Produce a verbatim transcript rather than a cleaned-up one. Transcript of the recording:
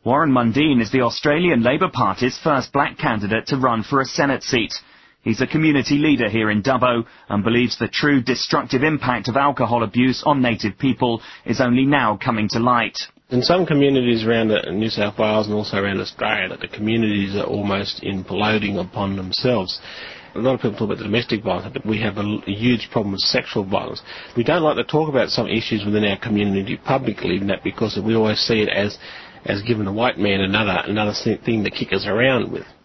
Warren Mundine is the Australian Labor Party's first black candidate to run for a Senate seat. He's a community leader here in Dubbo and believes the true destructive impact of alcohol abuse on native people is only now coming to light. In some communities around New South Wales and also around Australia, that the communities are almost imploding upon themselves. A lot of people talk about the domestic violence, but we have a, a huge problem with sexual violence. We don't like to talk about some issues within our community publicly, and that because we always see it as, as giving the white man another, another thing to kick us around with.